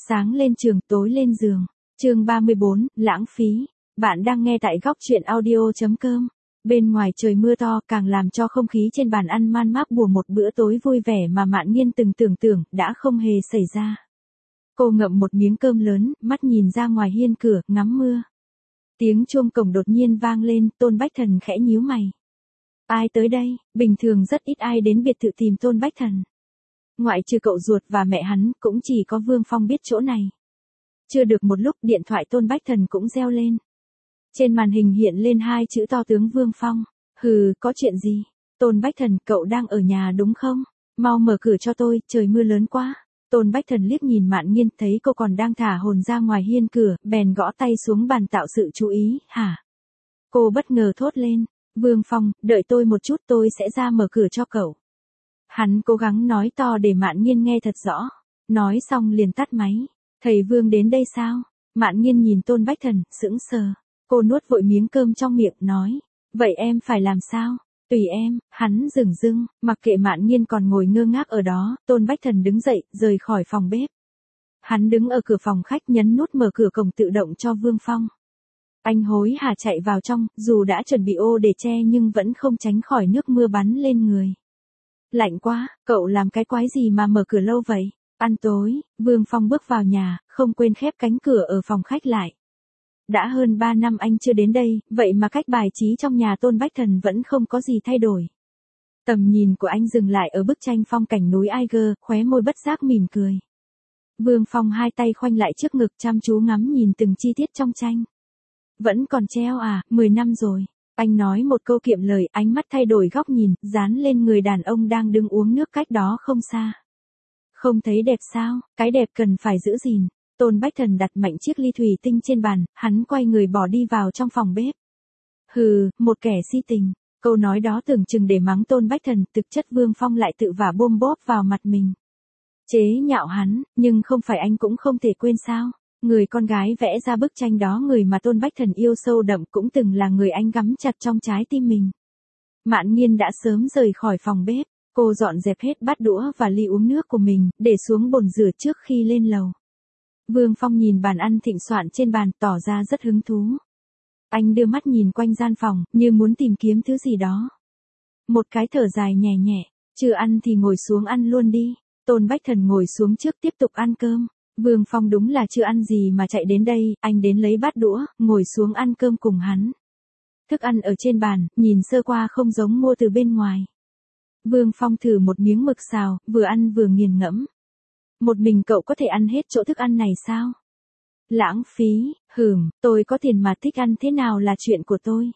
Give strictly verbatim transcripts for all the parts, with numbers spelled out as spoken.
Sáng lên trường, tối lên giường. Chương ba mươi bốn, lãng phí. Bạn đang nghe tại góc truyện audio chấm com. Bên ngoài trời mưa to càng làm cho không khí trên bàn ăn man mác bùa một bữa tối vui vẻ mà Mạn Nghiên từng tưởng tượng đã không hề xảy ra. Cô ngậm một miếng cơm lớn, mắt nhìn ra ngoài hiên cửa, ngắm mưa. Tiếng chuông cổng đột nhiên vang lên, Tôn Bách Thần khẽ nhíu mày. Ai tới đây? Bình thường rất ít ai đến biệt thự tìm Tôn Bách Thần. Ngoại trừ cậu ruột và mẹ hắn, cũng chỉ có Vương Phong biết chỗ này. Chưa được một lúc, điện thoại Tôn Bách Thần cũng reo lên. Trên màn hình hiện lên hai chữ to tướng Vương Phong. Hừ, có chuyện gì? Tôn Bách Thần, cậu đang ở nhà đúng không? Mau mở cửa cho tôi, trời mưa lớn quá. Tôn Bách Thần liếc nhìn Mạn Nghiên, thấy cô còn đang thả hồn ra ngoài hiên cửa, bèn gõ tay xuống bàn tạo sự chú ý. Hả? Cô bất ngờ thốt lên. Vương Phong, đợi tôi một chút, tôi sẽ ra mở cửa cho cậu. Hắn cố gắng nói to để Mạn Nghiên nghe thật rõ. Nói xong liền tắt máy. Thầy Vương đến đây sao? Mạn Nghiên nhìn Tôn Bách Thần, sững sờ. Cô nuốt vội miếng cơm trong miệng, nói. Vậy em phải làm sao? Tùy em. Hắn dửng dưng, mặc kệ Mạn Nghiên còn ngồi ngơ ngác ở đó, Tôn Bách Thần đứng dậy, rời khỏi phòng bếp. Hắn đứng ở cửa phòng khách nhấn nút mở cửa cổng tự động cho Vương Phong. Anh hối hả chạy vào trong, dù đã chuẩn bị ô để che nhưng vẫn không tránh khỏi nước mưa bắn lên người. Lạnh quá, cậu làm cái quái gì mà mở cửa lâu vậy? Ăn tối, Vương Phong bước vào nhà, không quên khép cánh cửa ở phòng khách lại. Đã hơn ba năm anh chưa đến đây, vậy mà cách bài trí trong nhà Tôn Bách Thần vẫn không có gì thay đổi. Tầm nhìn của anh dừng lại ở bức tranh phong cảnh núi Eiger, khóe môi bất giác mỉm cười. Vương Phong hai tay khoanh lại trước ngực chăm chú ngắm nhìn từng chi tiết trong tranh. Vẫn còn treo à, mười năm rồi. Anh nói một câu kiệm lời, ánh mắt thay đổi góc nhìn, dán lên người đàn ông đang đứng uống nước cách đó không xa. Không thấy đẹp sao, cái đẹp cần phải giữ gìn. Tôn Bách Thần đặt mạnh chiếc ly thủy tinh trên bàn, hắn quay người bỏ đi vào trong phòng bếp. Hừ, một kẻ si tình. Câu nói đó tưởng chừng để mắng Tôn Bách Thần, thực chất Vương Phong lại tự vả bôm bóp vào mặt mình. Chế nhạo hắn, nhưng không phải anh cũng không thể quên sao. Người con gái vẽ ra bức tranh đó, người mà Tôn Bách Thần yêu sâu đậm, cũng từng là người anh gắm chặt trong trái tim mình. Mạn Nghiên đã sớm rời khỏi phòng bếp, cô dọn dẹp hết bát đũa và ly uống nước của mình, để xuống bồn rửa trước khi lên lầu. Vương Phong nhìn bàn ăn thịnh soạn trên bàn, tỏ ra rất hứng thú. Anh đưa mắt nhìn quanh gian phòng, như muốn tìm kiếm thứ gì đó. Một cái thở dài nhẹ nhẹ, chưa ăn thì ngồi xuống ăn luôn đi. Tôn Bách Thần ngồi xuống trước tiếp tục ăn cơm. Vương Phong đúng là chưa ăn gì mà chạy đến đây, anh đến lấy bát đũa, ngồi xuống ăn cơm cùng hắn. Thức ăn ở trên bàn, nhìn sơ qua không giống mua từ bên ngoài. Vương Phong thử một miếng mực xào, vừa ăn vừa nghiền ngẫm. Một mình cậu có thể ăn hết chỗ thức ăn này sao? Lãng phí, hừm, tôi có tiền mà thích ăn thế nào là chuyện của tôi.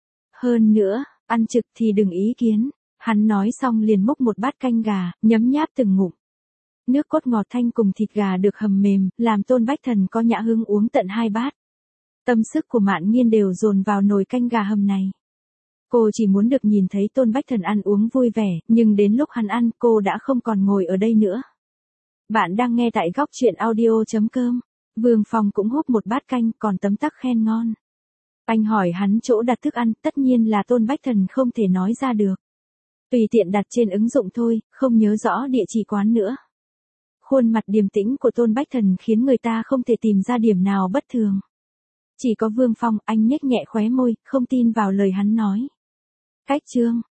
Hơn nữa, ăn trực thì đừng ý kiến. Hắn nói xong liền múc một bát canh gà, nhấm nháp từng ngụm. Nước cốt ngọt thanh cùng thịt gà được hầm mềm, làm Tôn Bách Thần có nhã hứng uống tận hai bát. Tâm sức của Mạn Nghiên đều dồn vào nồi canh gà hầm này. Cô chỉ muốn được nhìn thấy Tôn Bách Thần ăn uống vui vẻ, nhưng đến lúc hắn ăn, cô đã không còn ngồi ở đây nữa. Bạn đang nghe tại góc truyện audio chấm com. Vương Phong cũng húp một bát canh, còn tấm tắc khen ngon. Anh hỏi hắn chỗ đặt thức ăn, tất nhiên là Tôn Bách Thần không thể nói ra được. Tùy tiện đặt trên ứng dụng thôi, không nhớ rõ địa chỉ quán nữa. Khuôn mặt điềm tĩnh của Tôn Bách Thần khiến người ta không thể tìm ra điểm nào bất thường. Chỉ có Vương Phong, anh nhếch nhẹ khóe môi, không tin vào lời hắn nói. Cách chương,